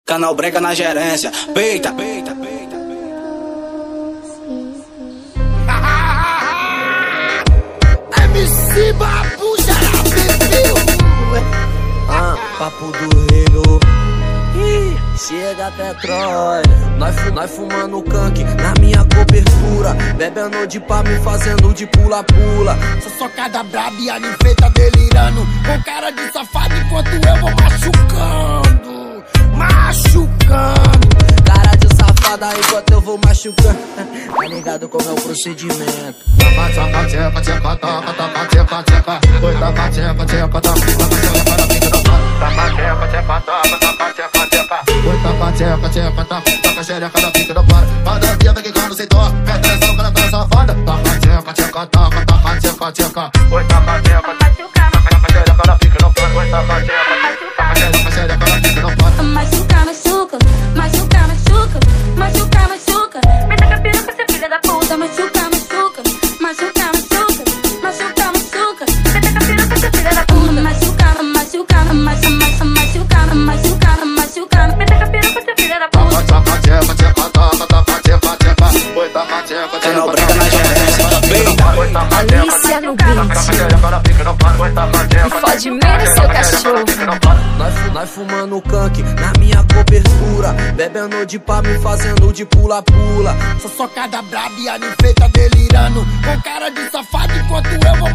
Canal Branca na gerência. Peita, peita, peita. MC Babu já bebeu. Papo do Rio. Chega petróleo, nós fumando canque na minha cobertura, bebendo de pá, me fazendo de pula-pula. Sou socada braba e a ninfeita delirando, com cara de safado enquanto eu vou machucando. Cara de safada enquanto eu vou machucando. Tá ligado como é o procedimento? Taca xereca da pica da para. Manda via, vem quicando sem dó. Vem atenção que ela tá safada. Taca tcheca, taca tcheca. Oi, taca tcheca, taca xereca da pica da para. Oi, taca tcheca, xereca da pica da para. Machuca, machuca, machuca, machuca, machuca, machuca. Me taca piroca, seu filho da puta. Machuca, machuca, machuca, machuca, machuca, machuca. Me taca piroca, seu filho da puta. Machuca, machuca, machuca, machuca, machuca, machuca. Me taca piroca, seu filho da puta. Canal Branca na gerência. Alicia no beat. Pode menos seu cachorro. Nós fumando canque na minha cobertura, bebendo de pá, me fazendo de pula-pula. Sou socada braba e a ninfeita delirando, com cara de safado enquanto eu vou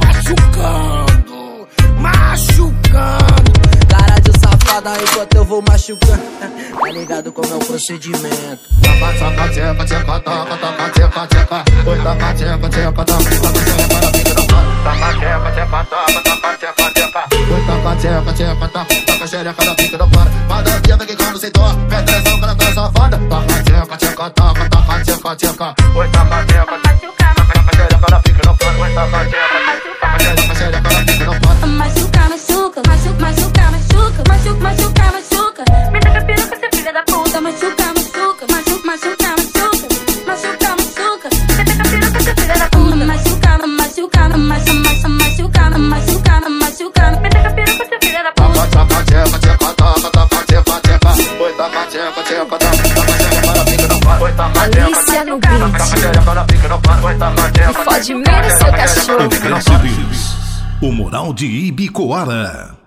machucando. Cara de safada enquanto eu vou machucando. Tá ligado como é o procedimento? Taca tcheca, tcheca. Oi, taca tcheca, taca xereca da pica da para. Taca tcheca. Oi, taca tcheca, taca xereca da pica da para. Manda via, vem quicando sem dó. Vem atenção que ela tá safada. Taca tcheca, taca tcheca. Oi, taca tcheca, taca xereca da pica da para. Oi, taca tcheca, xereca da pica da para. Machuca, machuca, machuca, machuca, machuca, machuca, machuca, machuca. Me taca piroca, seu filho da puta. Machuca, machuca, machuca, machuca, machuca, machuca, machuca. Me taca piroca, seu filho da puta. Machuca, machuca, machuca, machuca, machuca, machuca. Me taca piroca, seu filho da puta. Taca tcheca. Oi, taca tcheca, taca xereca da pica da para. Oi, taca Alicia no beat. xereca da pica da para. Oi, taca tcheca. Pode menos seu cachorro. Cresce Bis, o Moral de Ibicoara.